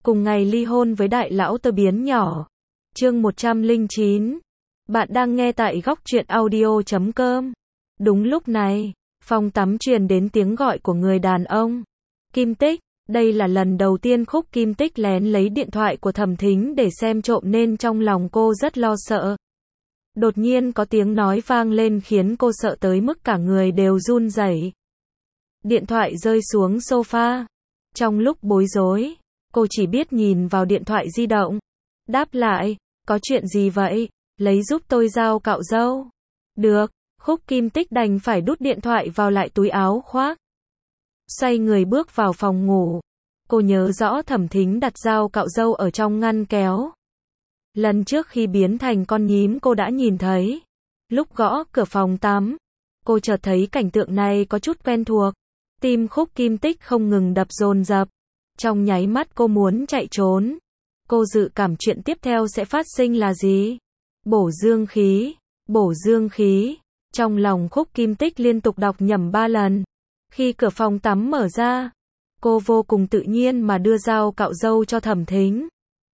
cùng ngày ly hôn với đại lão tơ biến nhỏ. Chương 109. Bạn đang nghe tại góc truyện audio.com. Đúng lúc này, phòng tắm truyền đến tiếng gọi của người đàn ông. Kim Tích, đây là lần đầu tiên Khúc Kim Tích lén lấy điện thoại của Thẩm Thính để xem trộm nên trong lòng cô rất lo sợ. Đột nhiên có tiếng nói vang lên khiến cô sợ tới mức cả người đều run rẩy. Điện thoại rơi xuống sofa. Trong lúc bối rối, cô chỉ biết nhìn vào điện thoại di động. Đáp lại, có chuyện gì vậy? Lấy giúp tôi dao cạo râu. Được, Khúc Kim Tích đành phải đút điện thoại vào lại túi áo khoác. Xoay người bước vào phòng ngủ. Cô nhớ rõ Thẩm Thính đặt dao cạo râu ở trong ngăn kéo. Lần trước khi biến thành con nhím cô đã nhìn thấy. Lúc gõ cửa phòng tắm, cô chợt thấy cảnh tượng này có chút quen thuộc. Tim Khúc Kim Tích không ngừng đập dồn dập. Trong nháy mắt cô muốn chạy trốn. Cô dự cảm chuyện tiếp theo sẽ phát sinh là gì? Bổ dương khí, bổ dương khí. Trong lòng Khúc Kim Tích liên tục đọc nhẩm 3 lần. Khi cửa phòng tắm mở ra, cô vô cùng tự nhiên mà đưa dao cạo râu cho Thẩm Thính.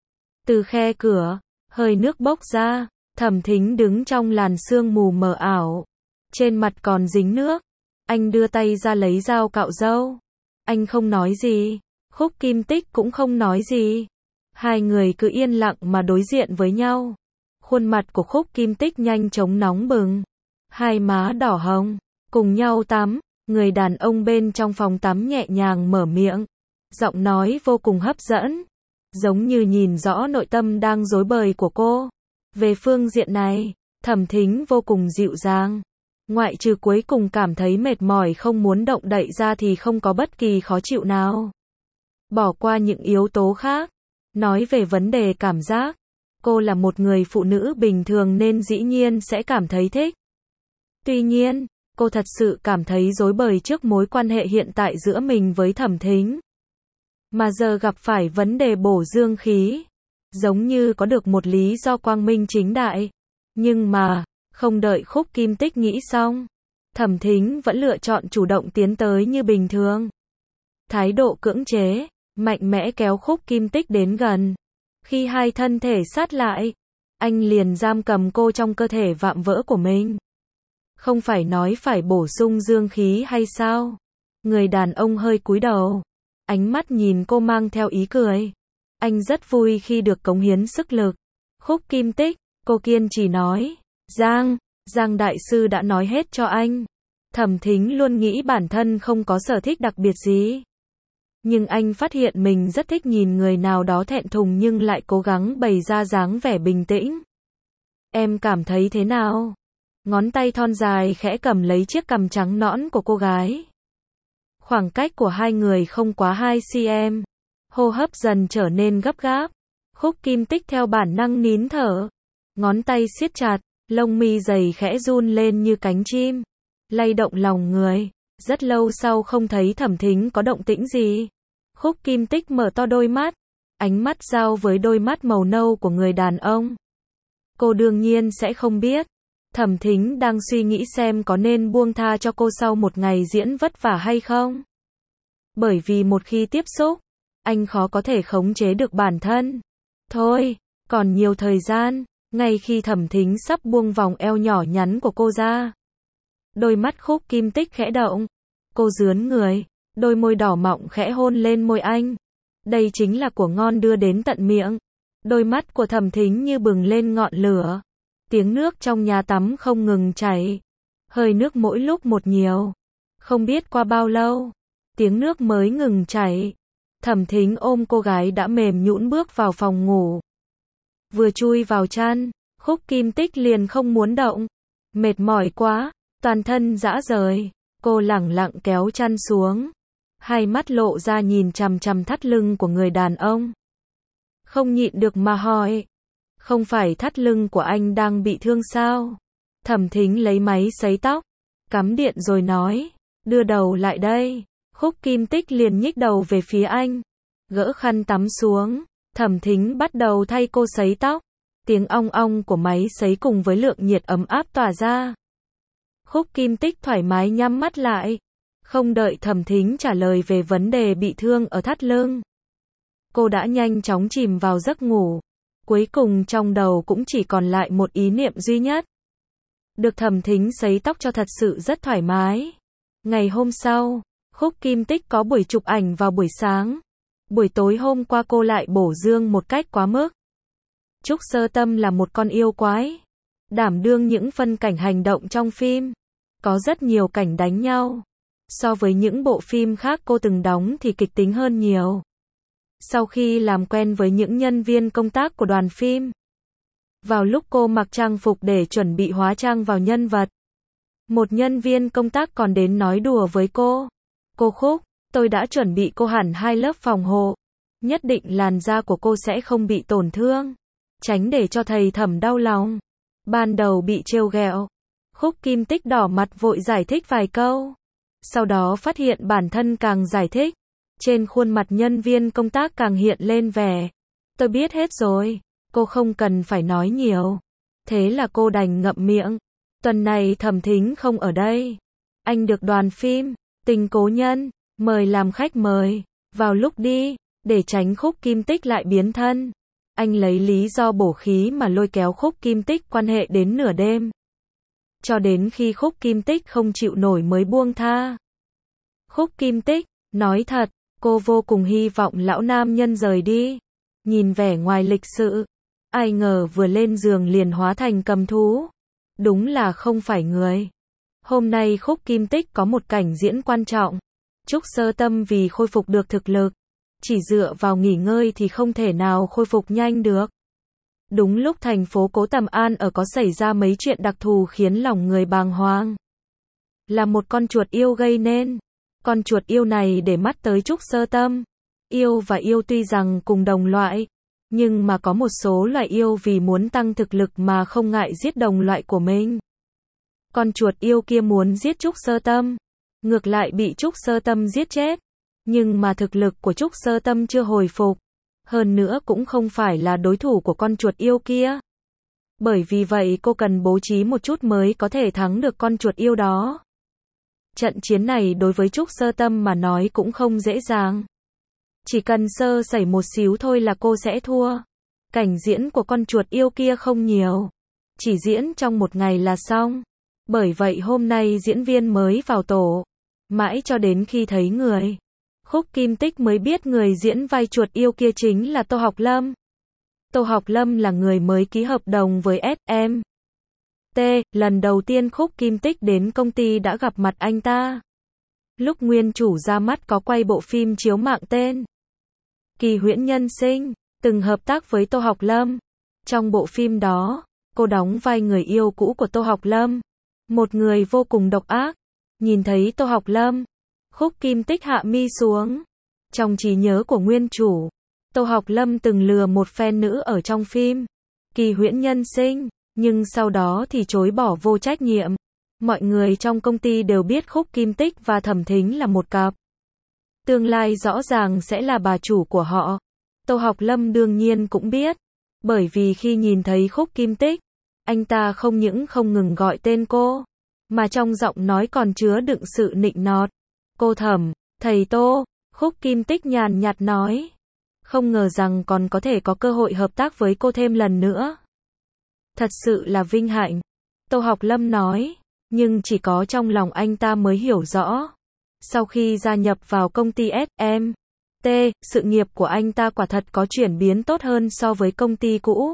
Từ khe cửa, hơi nước bốc ra, Thẩm Thính đứng trong làn sương mù mờ ảo. Trên mặt còn dính nước. Anh đưa tay ra lấy dao cạo râu. Anh không nói gì, Khúc Kim Tích cũng không nói gì. Hai người cứ yên lặng mà đối diện với nhau. Khuôn mặt của Khúc Kim Tích nhanh chóng nóng bừng. Hai má đỏ hồng, cùng nhau tắm. Người đàn ông bên trong phòng tắm nhẹ nhàng mở miệng. Giọng nói vô cùng hấp dẫn. Giống như nhìn rõ nội tâm đang rối bời của cô. Về phương diện này, Thẩm Thính vô cùng dịu dàng. Ngoại trừ cuối cùng cảm thấy mệt mỏi không muốn động đậy ra thì không có bất kỳ khó chịu nào. Bỏ qua những yếu tố khác. Nói về vấn đề cảm giác. Cô là một người phụ nữ bình thường nên dĩ nhiên sẽ cảm thấy thích. Tuy nhiên, cô thật sự cảm thấy rối bời trước mối quan hệ hiện tại giữa mình với Thẩm Thính. Mà giờ gặp phải vấn đề bổ dương khí. Giống như có được một lý do quang minh chính đại. Nhưng mà, không đợi Khúc Kim Tích nghĩ xong, Thẩm Thính vẫn lựa chọn chủ động tiến tới như bình thường. Thái độ cưỡng chế, mạnh mẽ kéo Khúc Kim Tích đến gần. Khi hai thân thể sát lại, anh liền giam cầm cô trong cơ thể vạm vỡ của mình. Không phải nói phải bổ sung dương khí hay sao? Người đàn ông hơi cúi đầu. Ánh mắt nhìn cô mang theo ý cười. Anh rất vui khi được cống hiến sức lực. Khúc Kim Tích, cô kiên trì nói. Giang đại sư đã nói hết cho anh. Thẩm Thính luôn nghĩ bản thân không có sở thích đặc biệt gì. Nhưng anh phát hiện mình rất thích nhìn người nào đó thẹn thùng nhưng lại cố gắng bày ra dáng vẻ bình tĩnh. Em cảm thấy thế nào? Ngón tay thon dài khẽ cầm lấy chiếc cằm trắng nõn của cô gái. Khoảng cách của hai người không quá 2 cm. Hô hấp dần trở nên gấp gáp. Khúc Kim Tích theo bản năng nín thở. Ngón tay siết chặt, lông mi dày khẽ run lên như cánh chim. Lay động lòng người. Rất lâu sau không thấy Thẩm Thính có động tĩnh gì. Khúc Kim Tích mở to đôi mắt. Ánh mắt giao với đôi mắt màu nâu của người đàn ông. Cô đương nhiên sẽ không biết. Thẩm Thính đang suy nghĩ xem có nên buông tha cho cô sau một ngày diễn vất vả hay không. Bởi vì một khi tiếp xúc, anh khó có thể khống chế được bản thân. Thôi, còn nhiều thời gian. Ngay khi Thẩm Thính sắp buông vòng eo nhỏ nhắn của cô ra, đôi mắt Khúc Kim Tích khẽ động. Cô rướn người, đôi môi đỏ mọng khẽ hôn lên môi anh. Đây chính là của ngon đưa đến tận miệng. Đôi mắt của Thẩm Thính như bừng lên ngọn lửa. Tiếng nước trong nhà tắm không ngừng chảy. Hơi nước mỗi lúc một nhiều. Không biết qua bao lâu, tiếng nước mới ngừng chảy. Thẩm Thính ôm cô gái đã mềm nhũn bước vào phòng ngủ. Vừa chui vào chăn, Khúc Kim Tích liền không muốn động. Mệt mỏi quá, toàn thân rã rời. Cô lẳng lặng kéo chăn xuống. Hai mắt lộ ra nhìn chằm chằm thắt lưng của người đàn ông. Không nhịn được mà hỏi. Không phải thắt lưng của anh đang bị thương sao? Thẩm Thính lấy máy sấy tóc, cắm điện rồi nói. Đưa đầu lại đây. Khúc Kim Tích liền nhích đầu về phía anh. Gỡ khăn tắm xuống. Thẩm Thính bắt đầu thay cô sấy tóc. Tiếng ong ong của máy sấy cùng với lượng nhiệt ấm áp tỏa ra. Khúc Kim Tích thoải mái nhắm mắt lại. Không đợi Thẩm Thính trả lời về vấn đề bị thương ở thắt lưng. cô đã nhanh chóng chìm vào giấc ngủ. Cuối cùng trong đầu cũng chỉ còn lại một ý niệm duy nhất. Được Thẩm Thính sấy tóc cho thật sự rất thoải mái. Ngày hôm sau, Khúc Kim Tích có buổi chụp ảnh vào buổi sáng. Buổi tối hôm qua cô lại bổ dương một cách quá mức. Trúc Sơ Tâm là một con yêu quái, đảm đương những phân cảnh hành động trong phim. Có rất nhiều cảnh đánh nhau. So với những bộ phim khác cô từng đóng thì kịch tính hơn nhiều. Sau khi làm quen với những nhân viên công tác của đoàn phim, vào lúc cô mặc trang phục để chuẩn bị hóa trang vào nhân vật, một nhân viên công tác còn đến nói đùa với cô. Cô Khúc, tôi đã chuẩn bị cô hẳn 2 lớp phòng hộ. Nhất định làn da của cô sẽ không bị tổn thương. Tránh để cho thầy Thẩm đau lòng. Ban đầu bị trêu ghẹo, Khúc Kim Tích đỏ mặt vội giải thích vài câu. Sau đó phát hiện bản thân càng giải thích, trên khuôn mặt nhân viên công tác càng hiện lên vẻ. Tôi biết hết rồi, cô không cần phải nói nhiều. Thế là cô đành ngậm miệng. Tuần này Thẩm Thính không ở đây. Anh được đoàn phim Tình Cố Nhân mời làm khách mời. Vào lúc đi, để tránh Khúc Kim Tích lại biến thân, anh lấy lý do bổ khí mà lôi kéo Khúc Kim Tích quan hệ đến nửa đêm. Cho đến khi Khúc Kim Tích không chịu nổi mới buông tha. Khúc Kim Tích, nói thật, cô vô cùng hy vọng lão nam nhân rời đi. Nhìn vẻ ngoài lịch sự, ai ngờ vừa lên giường liền hóa thành cầm thú. Đúng là không phải người. Hôm nay Khúc Kim Tích có một cảnh diễn quan trọng. Trúc Sơ Tâm vì khôi phục được thực lực, chỉ dựa vào nghỉ ngơi thì không thể nào khôi phục nhanh được. Đúng lúc thành phố Cố Tầm An ở có xảy ra mấy chuyện đặc thù khiến lòng người bàng hoàng. Là một con chuột yêu gây nên. Con chuột yêu này để mắt tới Trúc Sơ Tâm. Yêu và yêu tuy rằng cùng đồng loại, nhưng mà có một số loại yêu vì muốn tăng thực lực mà không ngại giết đồng loại của mình. Con chuột yêu kia muốn giết Trúc Sơ Tâm, ngược lại bị Trúc Sơ Tâm giết chết. Nhưng mà thực lực của Trúc Sơ Tâm chưa hồi phục. Hơn nữa cũng không phải là đối thủ của con chuột yêu kia. Bởi vì vậy cô cần bố trí một chút mới có thể thắng được con chuột yêu đó. Trận chiến này đối với Trúc Sơ Tâm mà nói cũng không dễ dàng. Chỉ cần sơ sẩy một xíu thôi là cô sẽ thua. Cảnh diễn của con chuột yêu kia không nhiều. Chỉ diễn trong một ngày là xong. Bởi vậy hôm nay diễn viên mới vào tổ. Mãi cho đến khi thấy người, Khúc Kim Tích mới biết người diễn vai chuột yêu kia chính là Tô Học Lâm. Tô Học Lâm là người mới ký hợp đồng với SM. Lần đầu tiên Khúc Kim Tích đến công ty đã gặp mặt anh ta. Lúc nguyên chủ ra mắt có quay bộ phim chiếu mạng tên Kỳ Huyễn Nhân Sinh, từng hợp tác với Tô Học Lâm. Trong bộ phim đó, cô đóng vai người yêu cũ của Tô Học Lâm. Một người vô cùng độc ác. Nhìn thấy Tô Học Lâm, Khúc Kim Tích hạ mi xuống. Trong trí nhớ của nguyên chủ, Tô Học Lâm từng lừa một fan nữ ở trong phim Kỳ Huyễn Nhân Sinh, nhưng sau đó thì chối bỏ vô trách nhiệm. Mọi người trong công ty đều biết Khúc Kim Tích và Thẩm Thính là một cặp. Tương lai rõ ràng sẽ là bà chủ của họ. Tô Học Lâm đương nhiên cũng biết. Bởi vì khi nhìn thấy Khúc Kim Tích, anh ta không những không ngừng gọi tên cô, mà trong giọng nói còn chứa đựng sự nịnh nọt. Cô Thẩm, thầy Tô, Khúc Kim Tích nhàn nhạt nói. Không ngờ rằng còn có thể có cơ hội hợp tác với cô thêm lần nữa. Thật sự là vinh hạnh. Tô Học Lâm nói, nhưng chỉ có trong lòng anh ta mới hiểu rõ. Sau khi gia nhập vào công ty SM, sự nghiệp của anh ta quả thật có chuyển biến tốt hơn so với công ty cũ.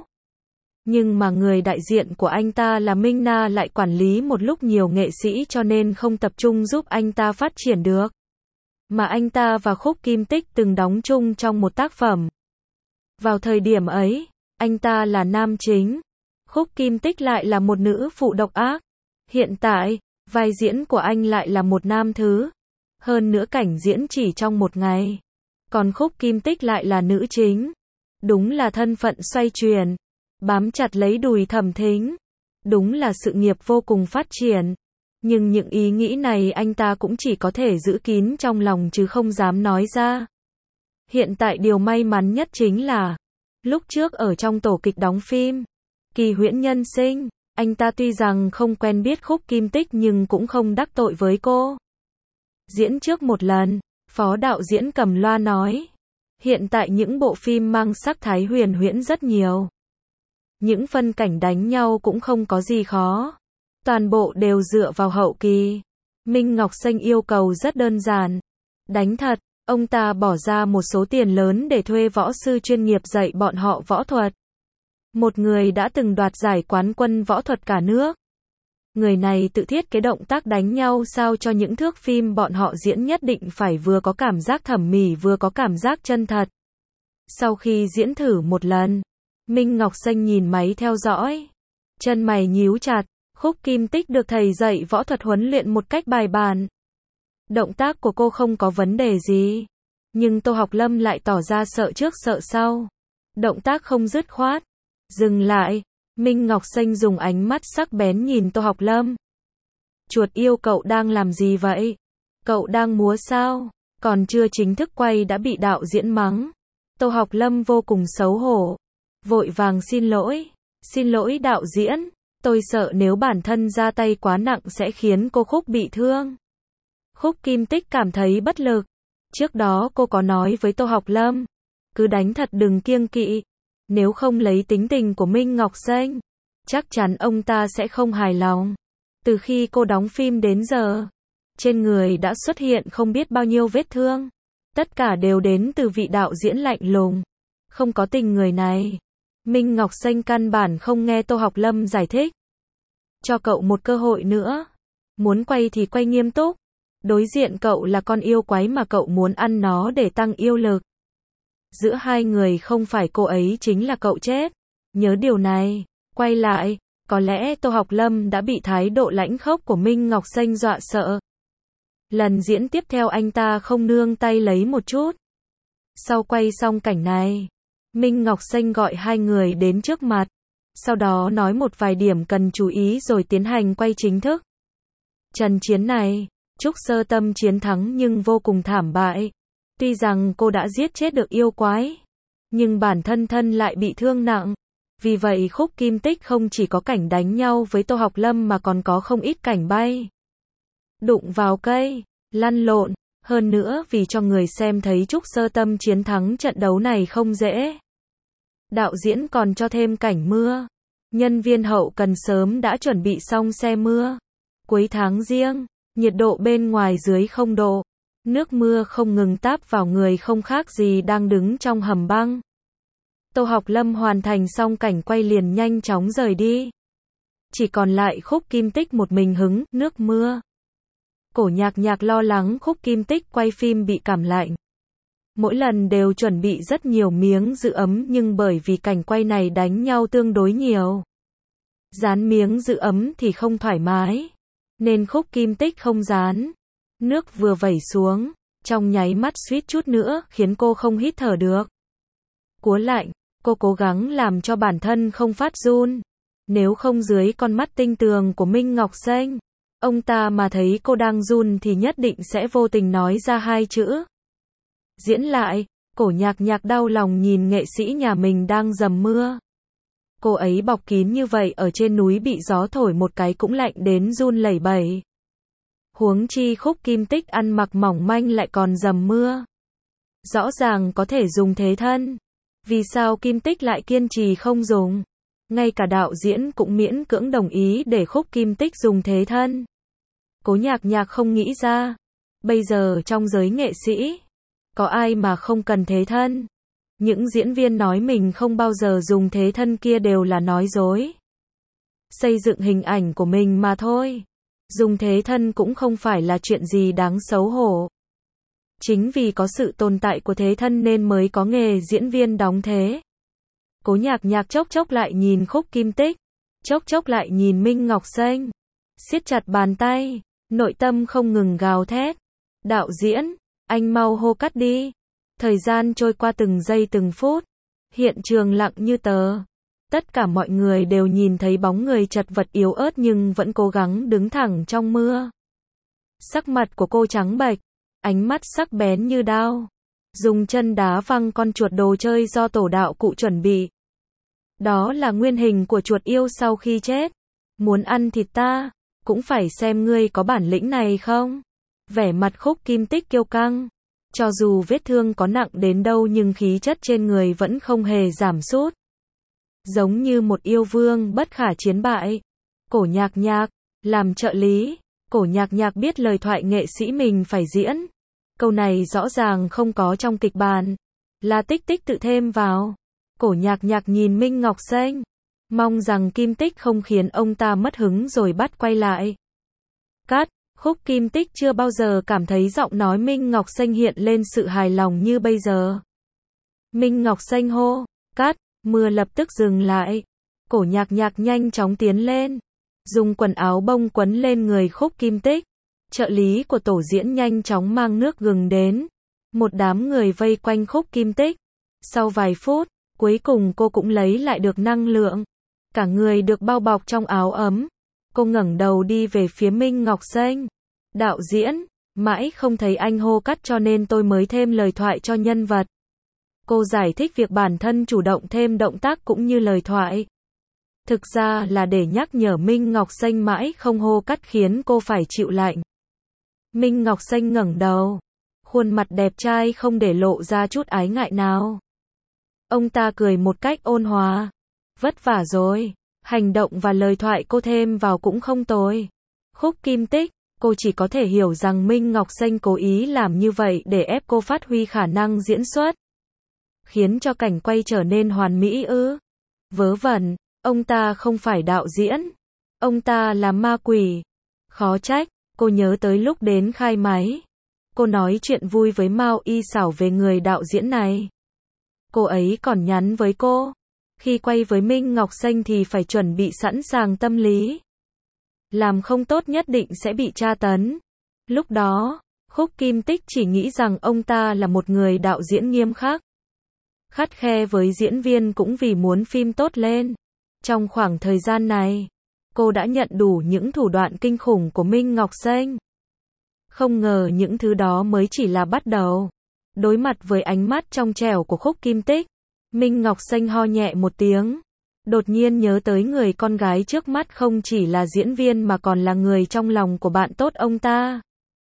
Nhưng mà người đại diện của anh ta là Minh Na lại quản lý một lúc nhiều nghệ sĩ cho nên không tập trung giúp anh ta phát triển được. Mà anh ta và Khúc Kim Tích từng đóng chung trong một tác phẩm. Vào thời điểm ấy, anh ta là nam chính. Khúc Kim Tích lại là một nữ phụ độc ác. Hiện tại, vai diễn của anh lại là một nam thứ. Hơn nữa cảnh diễn chỉ trong một ngày. Còn Khúc Kim Tích lại là nữ chính. Đúng là thân phận xoay chuyển. Bám chặt lấy đùi Thẩm Thính. Đúng là sự nghiệp vô cùng phát triển. Nhưng những ý nghĩ này anh ta cũng chỉ có thể giữ kín trong lòng chứ không dám nói ra. Hiện tại điều may mắn nhất chính là, lúc trước ở trong tổ kịch đóng phim Kỳ Huyễn Nhân Sinh, anh ta tuy rằng không quen biết Khúc Kim Tích nhưng cũng không đắc tội với cô. Diễn trước một lần, phó đạo diễn cầm loa nói, Hiện tại những bộ phim mang sắc thái huyền huyễn rất nhiều. Những phân cảnh đánh nhau cũng không có gì khó. Toàn bộ đều dựa vào hậu kỳ. Minh Ngọc Xanh yêu cầu rất đơn giản. Đánh thật, ông ta bỏ ra một số tiền lớn để thuê võ sư chuyên nghiệp dạy bọn họ võ thuật. Một người đã từng đoạt giải quán quân võ thuật cả nước. Người này tự thiết kế động tác đánh nhau sao cho những thước phim bọn họ diễn nhất định phải vừa có cảm giác thẩm mỹ vừa có cảm giác chân thật. Sau khi diễn thử một lần, Minh Ngọc Xanh nhìn máy theo dõi. Chân mày nhíu chặt, Khúc Kim Tích được thầy dạy võ thuật huấn luyện một cách bài bản. Động tác của cô không có vấn đề gì. Nhưng Tô Học Lâm lại tỏ ra sợ trước sợ sau. Động tác không dứt khoát. Dừng lại. Minh Ngọc Xanh dùng ánh mắt sắc bén nhìn Tô Học Lâm. Chuột yêu cậu đang làm gì vậy? Cậu đang múa sao? Còn chưa chính thức quay đã bị đạo diễn mắng. Tô Học Lâm vô cùng xấu hổ. Vội vàng xin lỗi. Xin lỗi đạo diễn. Tôi sợ nếu bản thân ra tay quá nặng sẽ khiến cô Khúc bị thương. Khúc Kim Tích cảm thấy bất lực. Trước đó cô có nói với Tô Học Lâm. Cứ đánh thật đừng kiêng kỵ. Nếu không lấy tính tình của Minh Ngọc Xanh, chắc chắn ông ta sẽ không hài lòng. Từ khi cô đóng phim đến giờ, trên người đã xuất hiện không biết bao nhiêu vết thương. Tất cả đều đến từ vị đạo diễn lạnh lùng. Không có tình người này. Minh Ngọc Xanh căn bản không nghe Tô Học Lâm giải thích. Cho cậu một cơ hội nữa. Muốn quay thì quay nghiêm túc. Đối diện cậu là con yêu quái mà cậu muốn ăn nó để tăng yêu lực. Giữa hai người không phải cô ấy chính là cậu chết. Nhớ điều này. Quay lại, có lẽ Tô Học Lâm đã bị thái độ lãnh khốc của Minh Ngọc Xanh dọa sợ. Lần diễn tiếp theo anh ta không nương tay lấy một chút. Sau quay xong cảnh này, Minh Ngọc Xanh gọi hai người đến trước mặt. Sau đó nói một vài điểm cần chú ý rồi tiến hành quay chính thức. Trận chiến này, Trúc Sơ Tâm chiến thắng nhưng vô cùng thảm bại. Tuy rằng cô đã giết chết được yêu quái, nhưng bản thân thân lại bị thương nặng. Vì vậy Khúc Kim Tích không chỉ có cảnh đánh nhau với Tô Học Lâm mà còn có không ít cảnh bay, đụng vào cây, lăn lộn. Hơn nữa vì cho người xem thấy Trúc Sơ Tâm chiến thắng trận đấu này không dễ. Đạo diễn còn cho thêm cảnh mưa. Nhân viên hậu cần sớm đã chuẩn bị xong xe mưa. Cuối tháng Giêng, nhiệt độ bên ngoài dưới 0 độ. Nước mưa không ngừng táp vào người không khác gì đang đứng trong hầm băng. Tô Học Lâm hoàn thành xong cảnh quay liền nhanh chóng rời đi. Chỉ còn lại Khúc Kim Tích một mình hứng nước mưa. Cổ Nhạc Nhạc lo lắng Khúc Kim Tích quay phim bị cảm lạnh. Mỗi lần đều chuẩn bị rất nhiều miếng giữ ấm nhưng bởi vì cảnh quay này đánh nhau tương đối nhiều. Dán miếng giữ ấm thì không thoải mái. Nên Khúc Kim Tích không dán. Nước vừa vẩy xuống, trong nháy mắt suýt chút nữa khiến cô không hít thở được. Cúa lạnh, cô cố gắng làm cho bản thân không phát run. Nếu không dưới con mắt tinh tường của Minh Ngọc Xanh, ông ta mà thấy cô đang run thì nhất định sẽ vô tình nói ra hai chữ. Diễn lại, Cổ Nhạc Nhạc đau lòng nhìn nghệ sĩ nhà mình đang dầm mưa. Cô ấy bọc kín như vậy ở trên núi bị gió thổi một cái cũng lạnh đến run lẩy bẩy. Huống chi Khúc Kim Tích ăn mặc mỏng manh lại còn dầm mưa. Rõ ràng có thể dùng thế thân. Vì sao Kim Tích lại kiên trì không dùng? Ngay cả đạo diễn cũng miễn cưỡng đồng ý để Khúc Kim Tích dùng thế thân. Cố Nhạc Nhạc không nghĩ ra. Bây giờ trong giới nghệ sĩ, có ai mà không cần thế thân? Những diễn viên nói mình không bao giờ dùng thế thân kia đều là nói dối. Xây dựng hình ảnh của mình mà thôi. Dùng thế thân cũng không phải là chuyện gì đáng xấu hổ. Chính vì có sự tồn tại của thế thân nên mới có nghề diễn viên đóng thế. Cố Nhạc Nhạc chốc chốc lại nhìn Khúc Kim Tích, chốc chốc lại nhìn Minh Ngọc Xanh, siết chặt bàn tay, nội tâm không ngừng gào thét. Đạo diễn, anh mau hô cắt đi. Thời gian trôi qua từng giây từng phút, hiện trường lặng như tờ. Tất cả mọi người đều nhìn thấy bóng người chật vật yếu ớt nhưng vẫn cố gắng đứng thẳng trong mưa. Sắc mặt của cô trắng bệch, ánh mắt sắc bén như đao. Dùng chân đá văng con chuột đồ chơi do tổ đạo cụ chuẩn bị. Đó là nguyên hình của chuột yêu sau khi chết. Muốn ăn thịt ta, cũng phải xem ngươi có bản lĩnh này không. Vẻ mặt Khúc Kim Tích kiêu căng. Cho dù vết thương có nặng đến đâu nhưng khí chất trên người vẫn không hề giảm sút. Giống như một yêu vương bất khả chiến bại. Cổ Nhạc Nhạc, làm trợ lý, Cổ Nhạc Nhạc biết lời thoại nghệ sĩ mình phải diễn. Câu này rõ ràng không có trong kịch bản, là Tích Tích tự thêm vào. Cổ Nhạc Nhạc nhìn Minh Ngọc Xanh, mong rằng Kim Tích không khiến ông ta mất hứng rồi bắt quay lại. Cắt, khúc Kim Tích chưa bao giờ cảm thấy giọng nói Minh Ngọc Xanh hiện lên sự hài lòng như bây giờ. Minh Ngọc Xanh hô, cắt, mưa lập tức dừng lại. Cổ Nhạc Nhạc nhanh chóng tiến lên, dùng quần áo bông quấn lên người khúc Kim Tích. Trợ lý của tổ diễn nhanh chóng mang nước gừng đến. Một đám người vây quanh khúc Kim Tích. Sau vài phút, cuối cùng cô cũng lấy lại được năng lượng. Cả người được bao bọc trong áo ấm. Cô ngẩng đầu đi về phía Minh Ngọc Xanh. Đạo diễn, mãi không thấy anh hô cắt cho nên tôi mới thêm lời thoại cho nhân vật. Cô giải thích việc bản thân chủ động thêm động tác cũng như lời thoại. Thực ra là để nhắc nhở Minh Ngọc Xanh mãi không hô cắt khiến cô phải chịu lạnh. Minh Ngọc Xanh ngẩng đầu, khuôn mặt đẹp trai không để lộ ra chút ái ngại nào. Ông ta cười một cách ôn hòa. Vất vả rồi, hành động và lời thoại cô thêm vào cũng không tồi. Khúc Kim Tích, cô chỉ có thể hiểu rằng Minh Ngọc Xanh cố ý làm như vậy để ép cô phát huy khả năng diễn xuất. Khiến cho cảnh quay trở nên hoàn mỹ ư? Vớ vẩn, ông ta không phải đạo diễn. Ông ta là ma quỷ. Khó trách, cô nhớ tới lúc đến khai máy. Cô nói chuyện vui với Mao Y Xảo về người đạo diễn này. Cô ấy còn nhắn với cô. Khi quay với Minh Ngọc Xanh thì phải chuẩn bị sẵn sàng tâm lý. Làm không tốt nhất định sẽ bị tra tấn. Lúc đó, khúc Kim Tích chỉ nghĩ rằng ông ta là một người đạo diễn nghiêm khắc. Khắt khe với diễn viên cũng vì muốn phim tốt lên. Trong khoảng thời gian này, cô đã nhận đủ những thủ đoạn kinh khủng của Minh Ngọc Xanh. Không ngờ những thứ đó mới chỉ là bắt đầu. Đối mặt với ánh mắt trong trẻo của khúc Kim Tích, Minh Ngọc Xanh ho nhẹ một tiếng. Đột nhiên nhớ tới người con gái trước mắt không chỉ là diễn viên mà còn là người trong lòng của bạn tốt ông ta.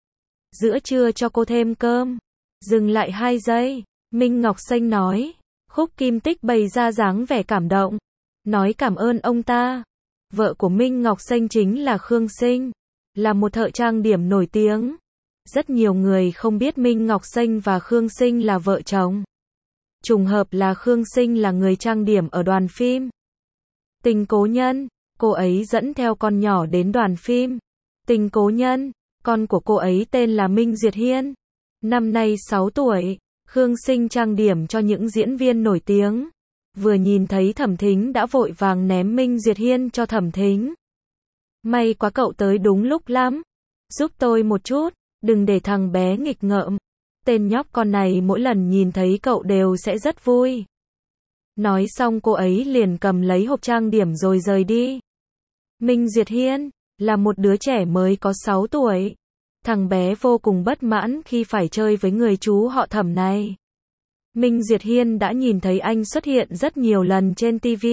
Giữa trưa cho cô thêm cơm. Dừng lại 2 giây, Minh Ngọc Xanh nói. Khúc Kim Tích bày ra dáng vẻ cảm động. Nói cảm ơn ông ta. Vợ của Minh Ngọc Xanh chính là Khương Sinh. Là một thợ trang điểm nổi tiếng. Rất nhiều người không biết Minh Ngọc Xanh và Khương Sinh là vợ chồng. Trùng hợp là Khương Sinh là người trang điểm ở đoàn phim Tình Cố Nhân. Cô ấy dẫn theo con nhỏ đến đoàn phim Tình Cố Nhân. Con của cô ấy tên là Minh Diệt Hiên. Năm nay 6 tuổi. Khương Sinh trang điểm cho những diễn viên nổi tiếng. Vừa nhìn thấy Thẩm Thính đã vội vàng ném Minh Diệt Hiên cho Thẩm Thính. May quá cậu tới đúng lúc lắm. Giúp tôi một chút, đừng để thằng bé nghịch ngợm. Tên nhóc con này mỗi lần nhìn thấy cậu đều sẽ rất vui. Nói xong cô ấy liền cầm lấy hộp trang điểm rồi rời đi. Minh Diệt Hiên là một đứa trẻ mới có 6 tuổi. Thằng bé vô cùng bất mãn khi phải chơi với người chú họ Thẩm này. Minh Diệt Hiên đã nhìn thấy anh xuất hiện rất nhiều lần trên TV.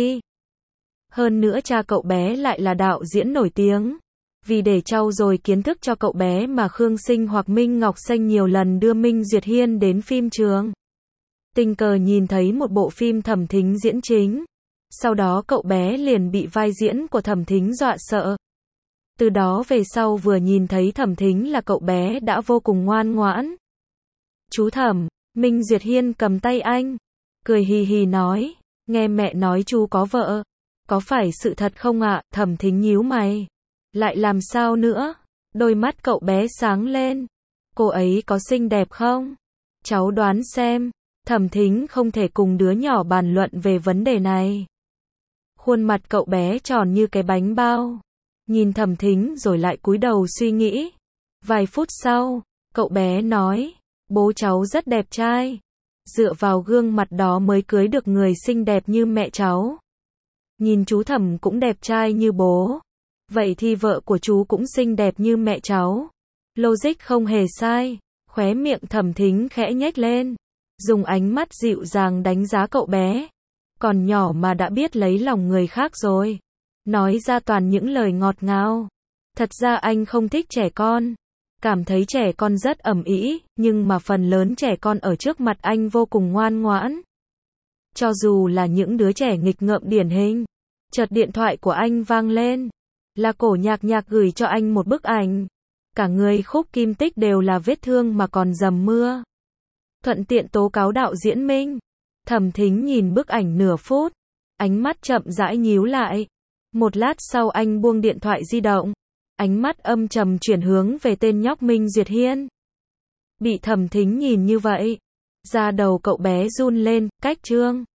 Hơn nữa cha cậu bé lại là đạo diễn nổi tiếng. Vì để trau dồi kiến thức cho cậu bé mà Khương Sinh hoặc Minh Ngọc Xanh nhiều lần đưa Minh Diệt Hiên đến phim trường. Tình cờ nhìn thấy một bộ phim Thẩm Thính diễn chính. Sau đó cậu bé liền bị vai diễn của Thẩm Thính dọa sợ. Từ đó về sau vừa nhìn thấy Thẩm Thính là cậu bé đã vô cùng ngoan ngoãn. Chú Thẩm, Minh Diệt Hiên cầm tay anh, cười hì hì nói, nghe mẹ nói chú có vợ. Có phải sự thật không ạ? Thẩm Thính nhíu mày. Lại làm sao nữa? Đôi mắt cậu bé sáng lên. Cô ấy có xinh đẹp không? Cháu đoán xem. Thẩm Thính không thể cùng đứa nhỏ bàn luận về vấn đề này. Khuôn mặt cậu bé tròn như cái bánh bao. Nhìn Thẩm Thính rồi lại cúi đầu suy nghĩ. Vài phút sau, cậu bé nói, bố cháu rất đẹp trai. Dựa vào gương mặt đó mới cưới được người xinh đẹp như mẹ cháu. Nhìn chú Thẩm cũng đẹp trai như bố. Vậy thì vợ của chú cũng xinh đẹp như mẹ cháu. Logic không hề sai. Khóe miệng Thẩm Thính khẽ nhếch lên. Dùng ánh mắt dịu dàng đánh giá cậu bé. Còn nhỏ mà đã biết lấy lòng người khác rồi. Nói ra toàn những lời ngọt ngào. Thật ra anh không thích trẻ con. cảm thấy trẻ con rất ầm ĩ, nhưng mà phần lớn trẻ con ở trước mặt anh vô cùng ngoan ngoãn. Cho dù là những đứa trẻ nghịch ngợm điển hình. Chợt điện thoại của anh vang lên. Là Cổ Nhạc Nhạc gửi cho anh một bức ảnh. Cả người Khúc Kim Tích đều là vết thương mà còn dầm mưa. Thuận tiện tố cáo đạo diễn Minh. Thẩm Thính nhìn bức ảnh nửa phút. Ánh mắt chậm rãi nhíu lại. Một lát sau anh buông điện thoại di động. Ánh mắt âm trầm chuyển hướng về tên nhóc Minh Duyệt Hiên. Bị Thẩm Thính nhìn như vậy, da đầu cậu bé run lên, cách Trương